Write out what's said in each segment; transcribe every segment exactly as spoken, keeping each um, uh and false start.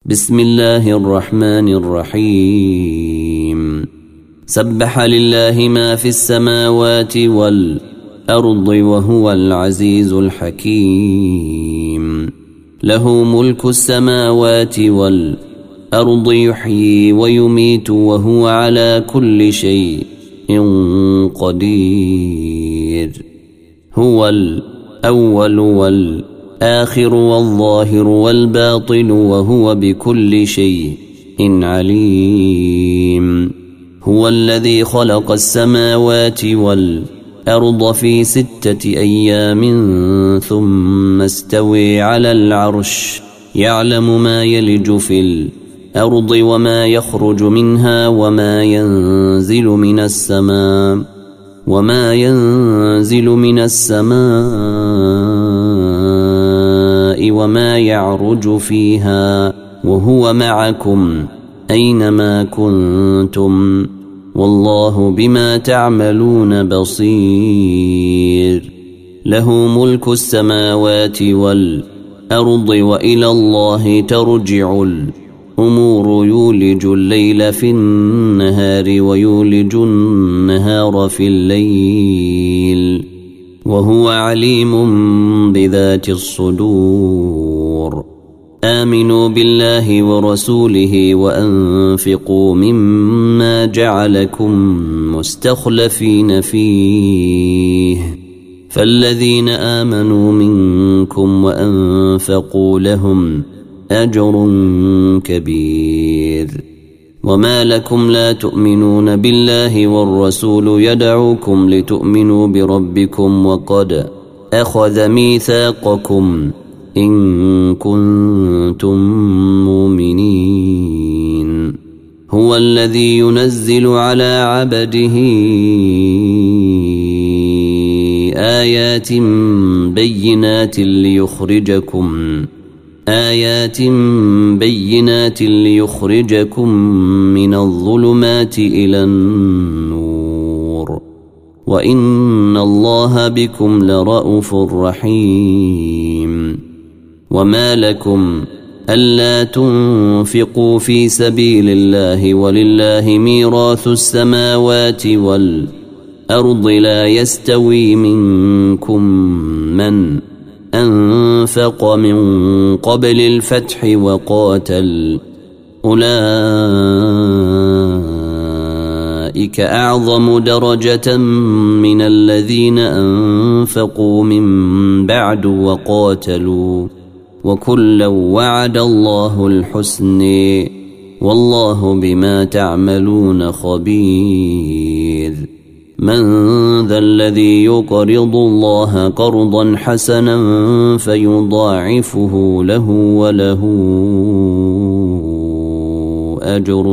بسم الله الرحمن الرحيم. سبح لله ما في السماوات والأرض وهو العزيز الحكيم. له ملك السماوات والأرض يحيي ويميت وهو على كل شيء قدير. هو الأول والآخر آخر والظاهر والباطن وهو بكل شيء عليم. هو الذي خلق السماوات والأرض في ستة أيام ثم استوى على العرش يعلم ما يلج في الأرض وما يخرج منها وما ينزل من السماء وما ينزل من السماء وما يعرج فيها وهو معكم أينما كنتم والله بما تعملون بصير. له ملك السماوات والأرض وإلى الله ترجع الأمور. يولج الليل في النهار ويولج النهار في الليل وهو عليم بذات الصدور. آمنوا بالله ورسوله وأنفقوا مما جعلكم مستخلفين فيه فالذين آمنوا منكم وأنفقوا لهم أجر كبير. وما لكم لا تؤمنون بالله والرسول يدعوكم لتؤمنوا بربكم وقد أخذ ميثاقكم إن كنتم مؤمنين. هو الذي ينزل على عبده آيات بينات ليخرجكم آيات بينات ليخرجكم من الظلمات إلى النور وإن الله بكم لرءوف رحيم. وما لكم ألا تنفقوا في سبيل الله ولله ميراث السماوات والأرض لا يستوي منكم من أنفق من قبل الفتح وقاتل أولئك أعظم درجة من الذين أنفقوا من بعد وقاتلوا وكلا وعد الله الحسن والله بما تعملون خبير. من ذا الذي يقرض الله قرضا حسنا فيضاعفه له وله أجر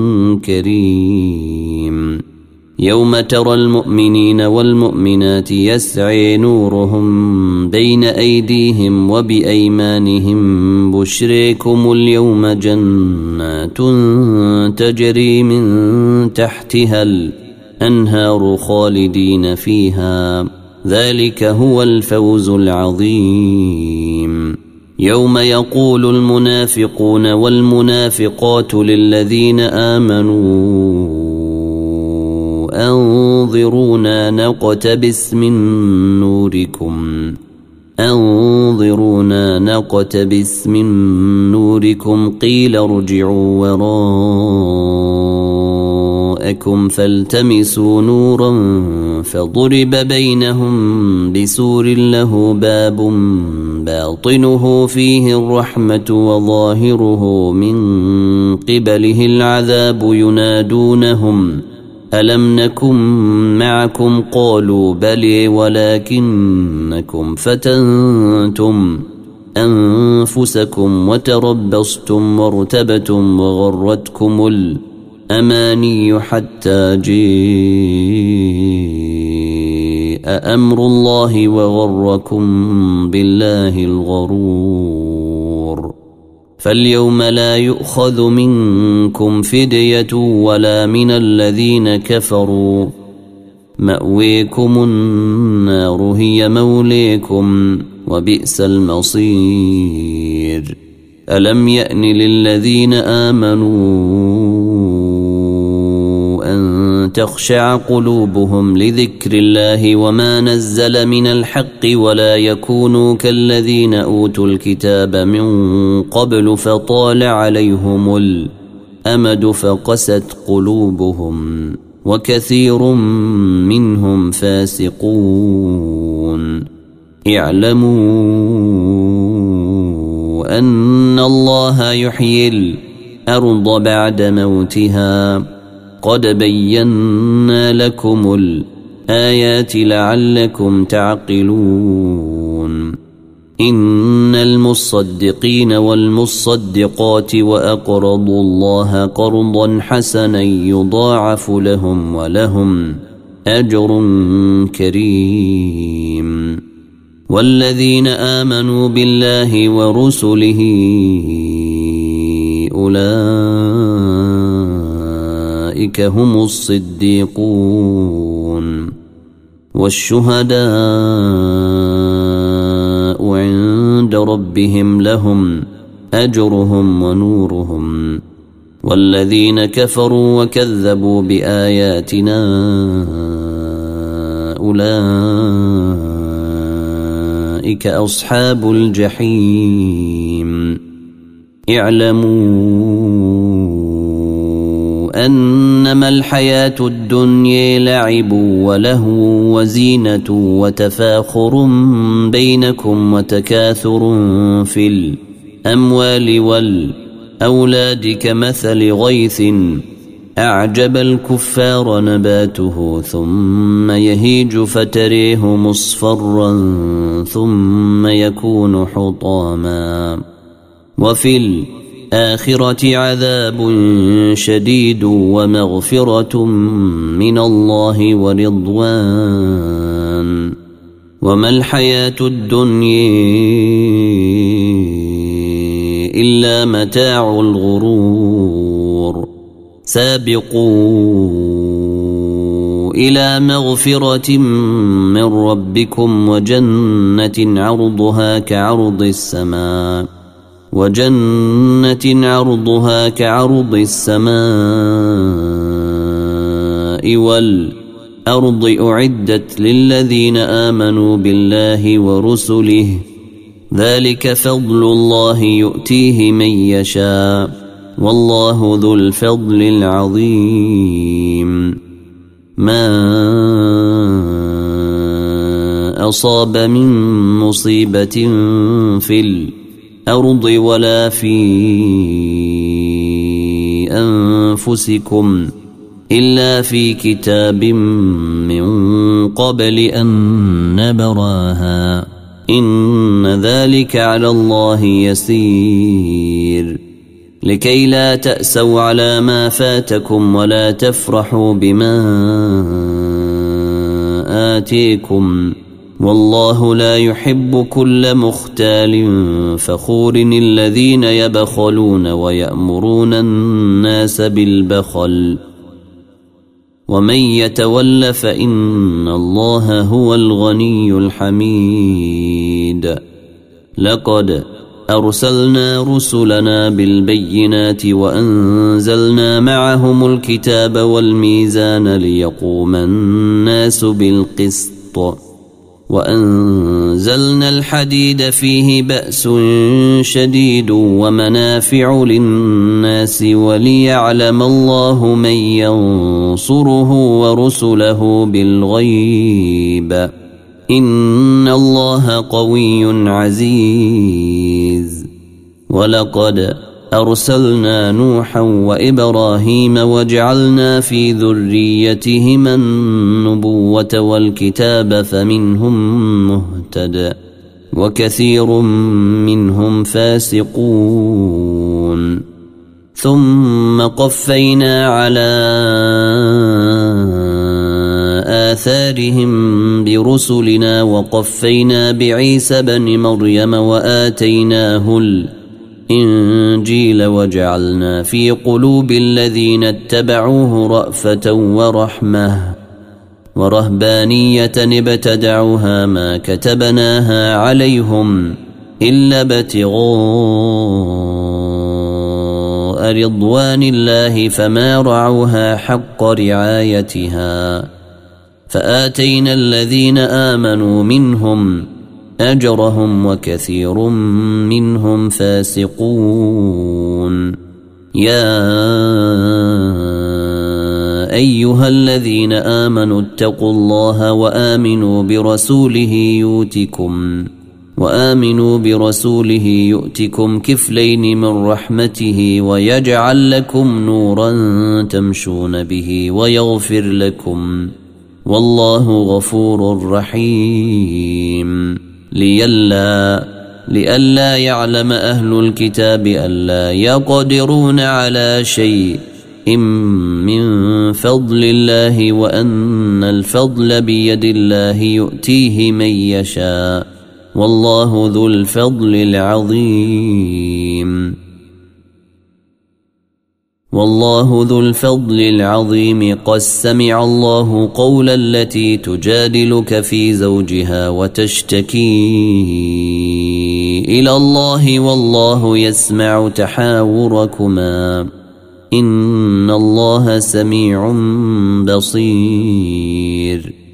كريم. يوم ترى المؤمنين والمؤمنات يسعي نورهم بين أيديهم وبأيمانهم بشريكم اليوم جنات تجري من تحتها الأنهار خالدين فيها ذلك هو الفوز العظيم. يوم يقول المنافقون والمنافقات للذين آمنوا أنظرونا نقتبس من نوركم أنظرونا نقتبس من نوركم قيل ارجعوا وراءكم فالتمسوا نورا فضرب بينهم بسور له باب باطنه فيه الرحمة وظاهره من قبله العذاب ينادونهم ألم نكن معكم قالوا بلى ولكنكم فتنتم أنفسكم وتربصتم وارتبتم وغرتكم الأماني حتى جاء أمر الله وغركم بالله الغرور. فاليوم لا يؤخذ منكم فدية ولا من الذين كفروا مأويكم النار هي موليكم وبئس المصير. ألم يأن للذين آمنوا أن تخشع قلوبهم لذكر الله وما نزل من الحق ولا يكونوا كالذين أوتوا الكتاب من قبل فطال عليهم الأمد فقست قلوبهم وكثير منهم فاسقون اعلموا أن الله يحيي الأرض بعد موتها قد بينا لكم الآيات لعلكم تعقلون إن المصدقين والمصدقات وأقرضوا الله قرضا حسنا يضاعف لهم ولهم أجر كريم والذين آمنوا بالله ورسله أولئك هم الصديقون والشهداء عند ربهم لهم أجرهم ونورهم والذين كفروا وكذبوا بآياتنا أولئك أصحاب الجحيم اعلموا أنما الحياة الدنيا لعب ولهو وزينة وتفاخر بينكم وتكاثر في الأموال والأولاد كمثل غيث أعجب الكفار نباته ثم يهيج فتريه مصفرا ثم يكون حطاما وفي الآخرة عذاب شديد ومغفرة من الله ورضوان وما الحياة الدنيا إلا متاع الغرور سابقوا إلى مغفرة من ربكم وجنة عرضها كعرض السماء وجنة عرضها كعرض السماء والأرض أعدت للذين آمنوا بالله ورسله ذلك فضل الله يؤتيه من يشاء والله ذو الفضل العظيم ما أصاب من مصيبة في الأرض ولا في أنفسكم إلا في كتاب من قبل أن نبراها إن ذلك على الله يسير لكي لا تأسوا على ما فاتكم ولا تفرحوا بما آتيكم والله لا يحب كل مختال فخور الذين يبخلون ويأمرون الناس بالبخل ومن يتول فإن الله هو الغني الحميد لقد أرسلنا رسلنا بالبينات وأنزلنا معهم الكتاب والميزان ليقوم الناس بالقسط وأنزلنا الحديد فيه بأس شديد ومنافع للناس وليعلم الله من ينصره ورسله بالغيب إن الله قوي عزيز ولقد أرسلنا نوحا وإبراهيم وجعلنا في ذريتهما النبوة والكتاب فمنهم مهتد وكثير منهم فاسقون ثم قفينا على آثارهم برسلنا وقفينا بعيسى بن مريم وآتيناه الإنجيل وجعلنا في قلوب الذين اتبعوه رأفة ورحمة ورهبانية ابتدعوها ما كتبناها عليهم إلا ابتغاء رضوان الله فما رعوها حق رعايتها فآتينا الذين آمنوا منهم أجرهم وكثير منهم فاسقون. يا أيها الذين آمنوا اتقوا الله وآمنوا برسوله يؤتكم وآمنوا برسوله يؤتكم كفلين من رحمته ويجعل لكم نورا تمشون به ويغفر لكم والله غفور رحيم. لئلا لئلا يعلم أهل الكتاب ألا يقدرون على شيء من فضل الله وأن الفضل بيد الله يؤتيه من يشاء والله ذو الفضل العظيم. والله ذو الفضل العظيم. قد سمع الله قول التي تجادلك في زوجها وتشتكي إلى الله والله يسمع تحاوركما إن الله سميع بصير.